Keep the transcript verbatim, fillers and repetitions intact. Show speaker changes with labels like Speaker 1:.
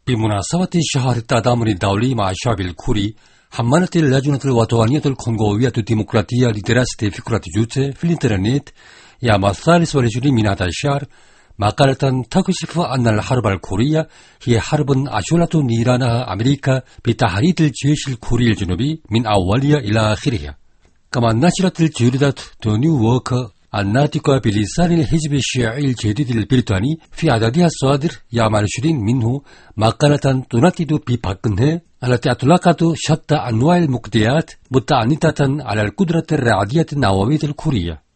Speaker 1: بمناسبة شهر التضامن الدولي مع الشعب الكوري، حملت اللجنة الوطنية الكونغولية الديمقراطية لدراسة فكرة جوتي في الإنترنت يوم الثالث والعشرين من هذا الشهر مقالة تكشف أن الحرب الكورية هي حرب أشولة نيرانها أمريكا بتحريض الجيش الكوري الجنوبي من أولها إلى آخرها. كما نشرت الجريدة The New Yorker الناطقة بلسان الحزب الشيعي الجديد البريطاني في عددها الصادر يوم العشرين منه مقالة تندد بباكنه التي أطلقت شتى أنواع المقتديات متعنتة على القدرة الرعدية النووية الكورية.